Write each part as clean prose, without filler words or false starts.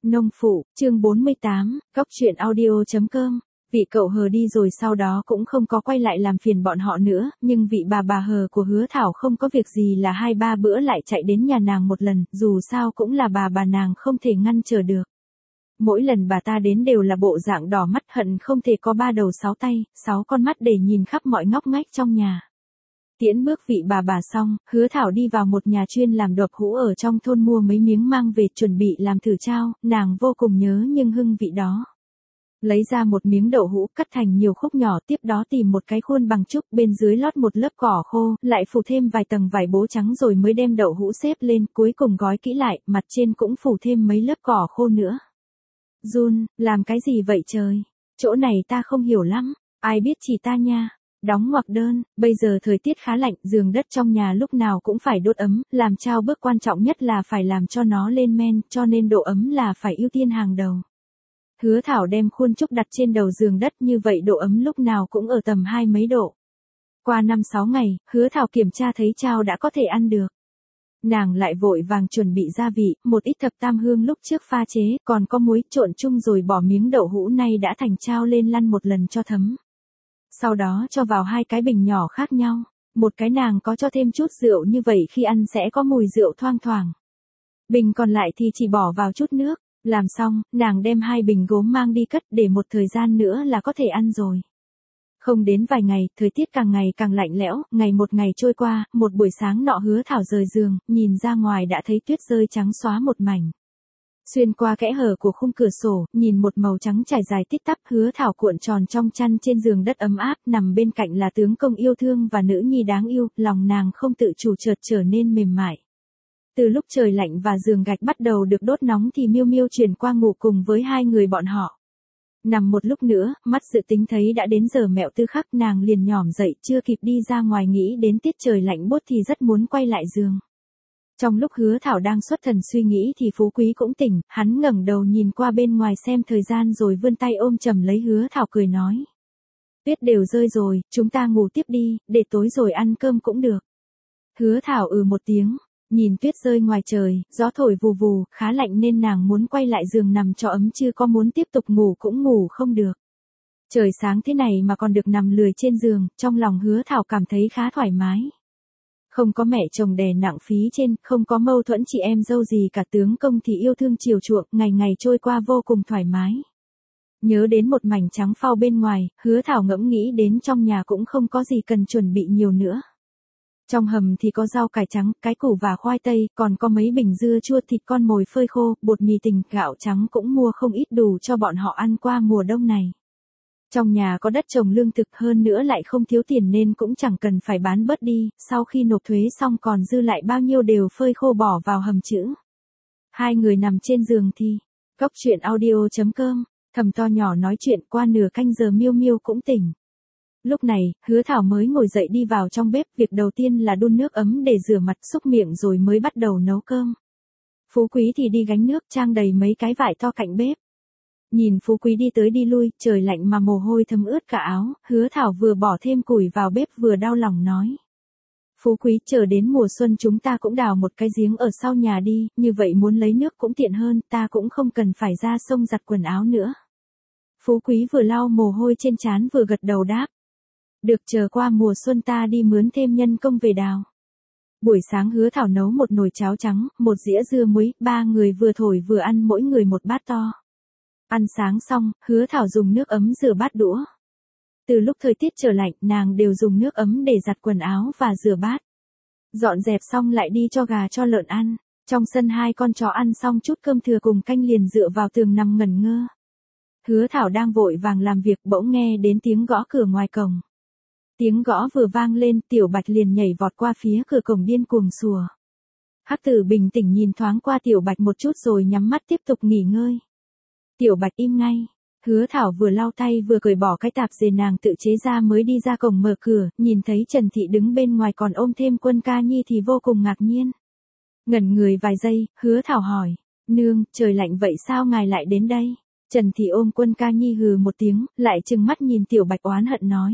Nông phụ, chương 48, góc truyện audio.com. Vị cậu Hờ đi rồi sau đó cũng không có quay lại làm phiền bọn họ nữa, nhưng vị bà Hờ của Hứa Thảo không có việc gì là 2-3 bữa lại chạy đến nhà nàng một lần, dù sao cũng là bà nàng không thể ngăn trở được. Mỗi lần bà ta đến đều là bộ dạng đỏ mắt hận không thể có 3 đầu 6 tay, 6 con mắt để nhìn khắp mọi ngóc ngách trong nhà. Tiễn bước vị bà xong, Hứa Thảo đi vào một nhà chuyên làm đậu hũ ở trong thôn mua mấy miếng mang về chuẩn bị làm thử trao, nàng vô cùng nhớ nhưng hương vị đó. Lấy ra một miếng đậu hũ cắt thành nhiều khúc nhỏ, tiếp đó tìm một cái khuôn bằng trúc, bên dưới lót một lớp cỏ khô, lại phủ thêm vài tầng vải bố trắng rồi mới đem đậu hũ xếp lên, cuối cùng gói kỹ lại, mặt trên cũng phủ thêm mấy lớp cỏ khô nữa. Jun, làm cái gì vậy trời? Chỗ này ta không hiểu lắm, ai biết chỉ ta nha. Đóng ngoặc đơn, bây giờ thời tiết khá lạnh, giường đất trong nhà lúc nào cũng phải đốt ấm, làm trao bước quan trọng nhất là phải làm cho nó lên men, cho nên độ ấm là phải ưu tiên hàng đầu. Hứa Thảo đem khuôn trúc đặt trên đầu giường đất, như vậy độ ấm lúc nào cũng ở tầm 20 mấy độ. Qua 5-6 ngày, Hứa Thảo kiểm tra thấy trao đã có thể ăn được. Nàng lại vội vàng chuẩn bị gia vị, một ít thập tam hương lúc trước pha chế, còn có muối trộn chung rồi bỏ miếng đậu hũ nay đã thành trao lên lăn một lần cho thấm. Sau đó cho vào 2 cái bình nhỏ khác nhau, một cái nàng có cho thêm chút rượu, như vậy khi ăn sẽ có mùi rượu thoang thoảng. Bình còn lại thì chỉ bỏ vào chút nước, làm xong, nàng đem 2 bình gốm mang đi cất, để một thời gian nữa là có thể ăn rồi. Không đến vài ngày, thời tiết càng ngày càng lạnh lẽo, ngày một ngày trôi qua, một buổi sáng nọ Hứa Thảo rời giường, nhìn ra ngoài đã thấy tuyết rơi trắng xóa một mảnh. Xuyên qua kẽ hở của khung cửa sổ, nhìn một màu trắng trải dài tít tắp, Hứa Thảo cuộn tròn trong chăn trên giường đất ấm áp, nằm bên cạnh là tướng công yêu thương và nữ nhi đáng yêu, lòng nàng không tự chủ chợt trở nên mềm mại. Từ lúc trời lạnh và giường gạch bắt đầu được đốt nóng thì Miêu Miêu chuyển qua ngủ cùng với 2 người bọn họ. Nằm một lúc nữa, mắt dự tính thấy đã đến giờ mẹo tư khắc, nàng liền nhỏm dậy, chưa kịp đi ra ngoài nghĩ đến tiết trời lạnh buốt thì rất muốn quay lại giường. Trong lúc Hứa Thảo đang xuất thần suy nghĩ thì Phú Quý cũng tỉnh, hắn ngẩng đầu nhìn qua bên ngoài xem thời gian rồi vươn tay ôm chầm lấy Hứa Thảo cười nói. Tuyết đều rơi rồi, chúng ta ngủ tiếp đi, để tối rồi ăn cơm cũng được. Hứa Thảo một tiếng, nhìn tuyết rơi ngoài trời, gió thổi vù vù, khá lạnh nên nàng muốn quay lại giường nằm cho ấm, chứ có muốn tiếp tục ngủ cũng ngủ không được. Trời sáng thế này mà còn được nằm lười trên giường, trong lòng Hứa Thảo cảm thấy khá thoải mái. Không có mẹ chồng đè nặng phí trên, không có mâu thuẫn chị em dâu gì cả, tướng công thì yêu thương chiều chuộng, ngày ngày trôi qua vô cùng thoải mái. Nhớ đến một mảnh trắng phau bên ngoài, Hứa Thảo ngẫm nghĩ đến trong nhà cũng không có gì cần chuẩn bị nhiều nữa. Trong hầm thì có rau cải trắng, cái củ và khoai tây, còn có mấy bình dưa chua, thịt con mồi phơi khô, bột mì tình, gạo trắng cũng mua không ít đủ cho bọn họ ăn qua mùa đông này. Trong nhà có đất trồng lương thực, hơn nữa lại không thiếu tiền nên cũng chẳng cần phải bán bớt đi, sau khi nộp thuế xong còn dư lại bao nhiêu đều phơi khô bỏ vào hầm trữ. 2 người nằm trên giường thì, góc truyện audio.com, thầm to nhỏ nói chuyện, qua nửa canh giờ Miêu Miêu cũng tỉnh. Lúc này, Hứa Thảo mới ngồi dậy đi vào trong bếp, việc đầu tiên là đun nước ấm để rửa mặt xúc miệng rồi mới bắt đầu nấu cơm. Phú Quý thì đi gánh nước trang đầy mấy cái vải to cạnh bếp. Nhìn Phú Quý đi tới đi lui, trời lạnh mà mồ hôi thấm ướt cả áo, Hứa Thảo vừa bỏ thêm củi vào bếp vừa đau lòng nói. Phú Quý, chờ đến mùa xuân chúng ta cũng đào một cái giếng ở sau nhà đi, như vậy muốn lấy nước cũng tiện hơn, ta cũng không cần phải ra sông giặt quần áo nữa. Phú Quý vừa lau mồ hôi trên trán vừa gật đầu đáp. Được, chờ qua mùa xuân ta đi mướn thêm nhân công về đào. Buổi sáng Hứa Thảo nấu một nồi cháo trắng, một dĩa dưa muối, 3 người vừa thổi vừa ăn mỗi người một bát to. Ăn sáng xong, Hứa Thảo dùng nước ấm rửa bát đũa. Từ lúc thời tiết trở lạnh, nàng đều dùng nước ấm để giặt quần áo và rửa bát. Dọn dẹp xong lại đi cho gà cho lợn ăn. Trong sân 2 con chó ăn xong chút cơm thừa cùng canh liền dựa vào tường nằm ngẩn ngơ. Hứa Thảo đang vội vàng làm việc, bỗng nghe đến tiếng gõ cửa ngoài cổng. Tiếng gõ vừa vang lên, Tiểu Bạch liền nhảy vọt qua phía cửa cổng điên cuồng sủa. Hắc Tử bình tĩnh nhìn thoáng qua Tiểu Bạch một chút rồi nhắm mắt tiếp tục nghỉ ngơi. Tiểu Bạch im ngay. Hứa Thảo vừa lau tay vừa cởi bỏ cái tạp dề nàng tự chế ra mới đi ra cổng mở cửa, nhìn thấy Trần Thị đứng bên ngoài còn ôm thêm Quân Ca Nhi thì vô cùng ngạc nhiên. Ngẩn người vài giây, Hứa Thảo hỏi, nương, trời lạnh vậy sao ngài lại đến đây? Trần Thị ôm Quân Ca Nhi hừ một tiếng, lại trừng mắt nhìn Tiểu Bạch oán hận nói.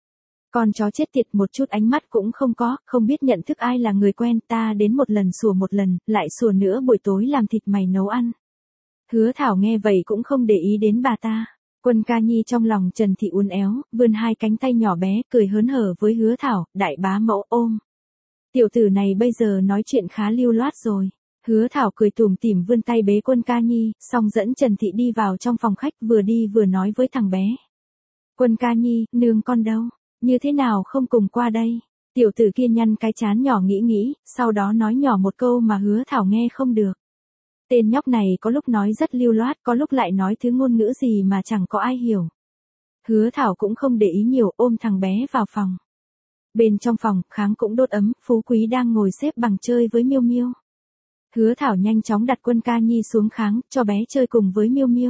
Con chó chết tiệt, một chút ánh mắt cũng không có, không biết nhận thức ai là người quen, ta đến một lần sủa một lần, lại sủa nữa buổi tối làm thịt mày nấu ăn. Hứa Thảo nghe vậy cũng không để ý đến bà ta. Quân Ca Nhi trong lòng Trần Thị uốn éo, vươn hai cánh tay nhỏ bé, cười hớn hở với Hứa Thảo, đại bá mẫu ôm. Tiểu tử này bây giờ nói chuyện khá lưu loát rồi. Hứa Thảo cười tủm tỉm vươn tay bế Quân Ca Nhi, xong dẫn Trần Thị đi vào trong phòng khách vừa đi vừa nói với thằng bé. Quân Ca Nhi, nương con đâu? Như thế nào không cùng qua đây? Tiểu tử kia nhăn cái trán nhỏ nghĩ, sau đó nói nhỏ một câu mà Hứa Thảo nghe không được. Tên nhóc này có lúc nói rất lưu loát, có lúc lại nói thứ ngôn ngữ gì mà chẳng có ai hiểu. Hứa Thảo cũng không để ý nhiều, ôm thằng bé vào phòng. Bên trong phòng, kháng cũng đốt ấm, Phú Quý đang ngồi xếp bằng chơi với Miêu Miêu. Hứa Thảo nhanh chóng đặt Quân Ca Nhi xuống kháng, cho bé chơi cùng với Miêu Miêu.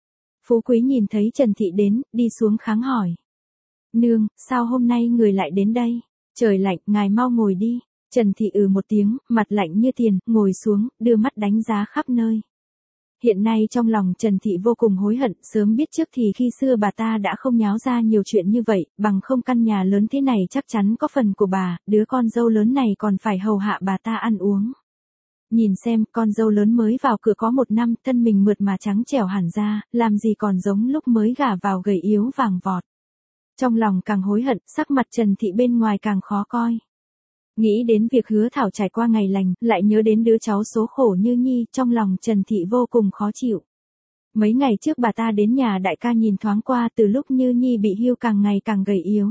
Phú Quý nhìn thấy Trần Thị đến, đi xuống kháng hỏi. Nương, sao hôm nay người lại đến đây? Trời lạnh, ngài mau ngồi đi. Trần Thị một tiếng, mặt lạnh như tiền, ngồi xuống, đưa mắt đánh giá khắp nơi. Hiện nay trong lòng Trần Thị vô cùng hối hận, sớm biết trước thì khi xưa bà ta đã không nháo ra nhiều chuyện như vậy, bằng không căn nhà lớn thế này chắc chắn có phần của bà, đứa con dâu lớn này còn phải hầu hạ bà ta ăn uống. Nhìn xem, con dâu lớn mới vào cửa có 1 năm, thân mình mượt mà trắng trẻo hẳn ra, làm gì còn giống lúc mới gả vào gầy yếu vàng vọt. Trong lòng càng hối hận, sắc mặt Trần Thị bên ngoài càng khó coi. Nghĩ đến việc Hứa Thảo trải qua ngày lành, lại nhớ đến đứa cháu số khổ Như Nhi, trong lòng Trần Thị vô cùng khó chịu. Mấy ngày trước bà ta đến nhà đại ca nhìn thoáng qua, từ lúc Như Nhi bị hưu càng ngày càng gầy yếu.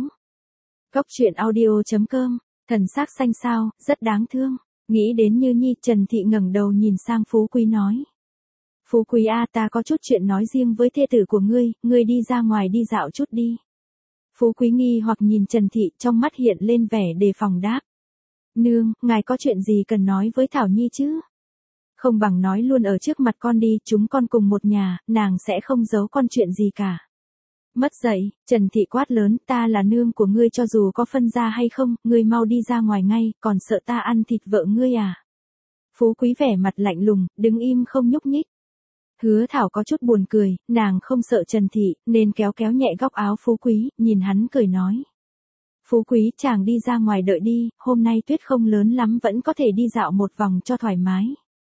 Góc truyện audio.com, thần sắc xanh xao, rất đáng thương. Nghĩ đến Như Nhi, Trần Thị ngẩng đầu nhìn sang Phú Quý nói. Phú Quý ta có chút chuyện nói riêng với thê tử của ngươi đi ra ngoài đi dạo chút đi. Phú Quý nghi hoặc nhìn Trần Thị, trong mắt hiện lên vẻ đề phòng đáp. Nương, ngài có chuyện gì cần nói với Thảo Nhi chứ? Không bằng nói luôn ở trước mặt con đi, chúng con cùng một nhà, nàng sẽ không giấu con chuyện gì cả. Mất dạy, Trần Thị quát lớn, ta là nương của ngươi cho dù có phân ra hay không, ngươi mau đi ra ngoài ngay, còn sợ ta ăn thịt vợ ngươi à? Phú Quý vẻ mặt lạnh lùng, đứng im không nhúc nhích. Hứa Thảo có chút buồn cười, nàng không sợ Trần Thị, nên kéo nhẹ góc áo Phú Quý, nhìn hắn cười nói. Phú Quý, chàng đi ra ngoài đợi đi, hôm nay tuyết không lớn lắm vẫn có thể đi dạo một vòng cho thoải mái.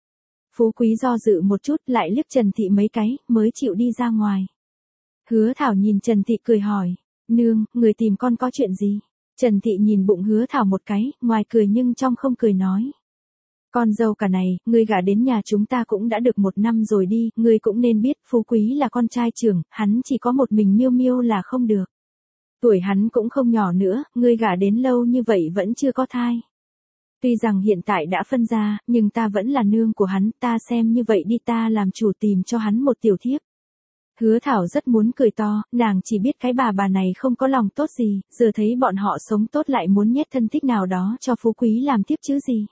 Phú Quý do dự một chút lại liếc Trần Thị mấy cái, mới chịu đi ra ngoài. Hứa Thảo nhìn Trần Thị cười hỏi, nương, người tìm con có chuyện gì? Trần Thị nhìn bụng Hứa Thảo một cái, ngoài cười nhưng trong không cười nói. Con dâu cả này, ngươi gả đến nhà chúng ta cũng đã được 1 năm rồi đi, ngươi cũng nên biết Phú Quý là con trai trưởng, hắn chỉ có một mình Miêu Miêu là không được. Tuổi hắn cũng không nhỏ nữa, ngươi gả đến lâu như vậy vẫn chưa có thai. Tuy rằng hiện tại đã phân ra, nhưng ta vẫn là nương của hắn, ta xem như vậy đi, ta làm chủ tìm cho hắn một tiểu thiếp. Hứa Thảo rất muốn cười to, nàng chỉ biết cái bà này không có lòng tốt gì, giờ thấy bọn họ sống tốt lại muốn nhét thân thích nào đó cho Phú Quý làm tiếp chứ gì.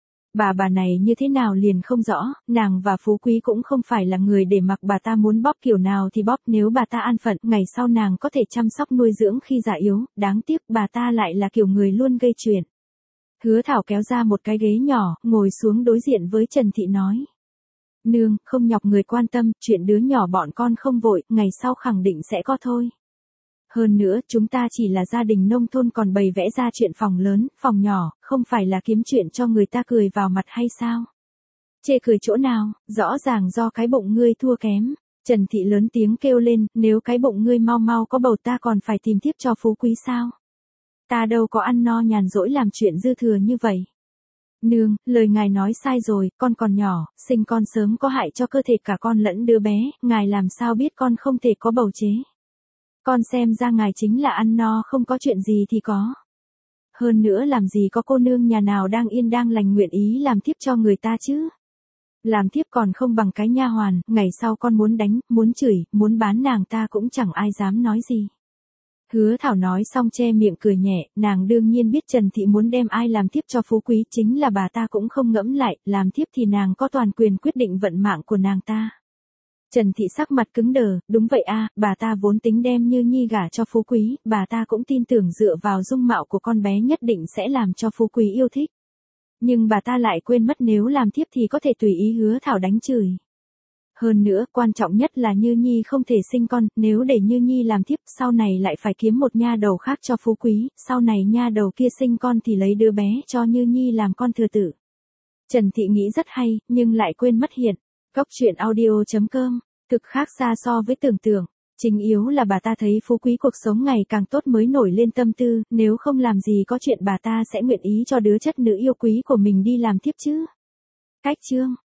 Bà này như thế nào liền không rõ, nàng và Phú Quý cũng không phải là người để mặc bà ta muốn bóp kiểu nào thì bóp, nếu bà ta an phận, ngày sau nàng có thể chăm sóc nuôi dưỡng khi già yếu, đáng tiếc bà ta lại là kiểu người luôn gây chuyện. Hứa Thảo kéo ra một cái ghế nhỏ, ngồi xuống đối diện với Trần Thị nói. Nương, không nhọc người quan tâm, chuyện đứa nhỏ bọn con không vội, ngày sau khẳng định sẽ có thôi. Hơn nữa, chúng ta chỉ là gia đình nông thôn còn bày vẽ ra chuyện phòng lớn, phòng nhỏ, không phải là kiếm chuyện cho người ta cười vào mặt hay sao? Chê cười chỗ nào, rõ ràng do cái bụng ngươi thua kém. Trần Thị lớn tiếng kêu lên, nếu cái bụng ngươi mau có bầu ta còn phải tìm tiếp cho Phú Quý sao? Ta đâu có ăn no nhàn rỗi làm chuyện dư thừa như vậy. Nương, lời ngài nói sai rồi, con còn nhỏ, sinh con sớm có hại cho cơ thể cả con lẫn đứa bé, ngài làm sao biết con không thể có bầu chế. Con xem ra ngài chính là ăn no không có chuyện gì thì có. Hơn nữa làm gì có cô nương nhà nào đang yên đang lành nguyện ý làm thiếp cho người ta chứ. Làm thiếp còn không bằng cái nha hoàn, ngày sau con muốn đánh, muốn chửi, muốn bán nàng ta cũng chẳng ai dám nói gì. Hứa Thảo nói xong che miệng cười nhẹ, nàng đương nhiên biết Trần Thị muốn đem ai làm thiếp cho Phú Quý, chính là bà ta cũng không ngẫm lại, làm thiếp thì nàng có toàn quyền quyết định vận mạng của nàng ta. Trần Thị sắc mặt cứng đờ, đúng vậy bà ta vốn tính đem Như Nhi gả cho Phú Quý, bà ta cũng tin tưởng dựa vào dung mạo của con bé nhất định sẽ làm cho Phú Quý yêu thích. Nhưng bà ta lại quên mất nếu làm thiếp thì có thể tùy ý Hứa Thảo đánh chửi. Hơn nữa, quan trọng nhất là Như Nhi không thể sinh con, nếu để Như Nhi làm thiếp, sau này lại phải kiếm một nha đầu khác cho Phú Quý, sau này nha đầu kia sinh con thì lấy đứa bé cho Như Nhi làm con thừa tử. Trần Thị nghĩ rất hay, nhưng lại quên mất hiện Cóc truyện audio.com, thực khác xa so với tưởng tượng. Chính yếu là bà ta thấy phú quý cuộc sống ngày càng tốt mới nổi lên tâm tư, nếu không làm gì có chuyện bà ta sẽ nguyện ý cho đứa chất nữ yêu quý của mình đi làm tiếp chứ. Cách chương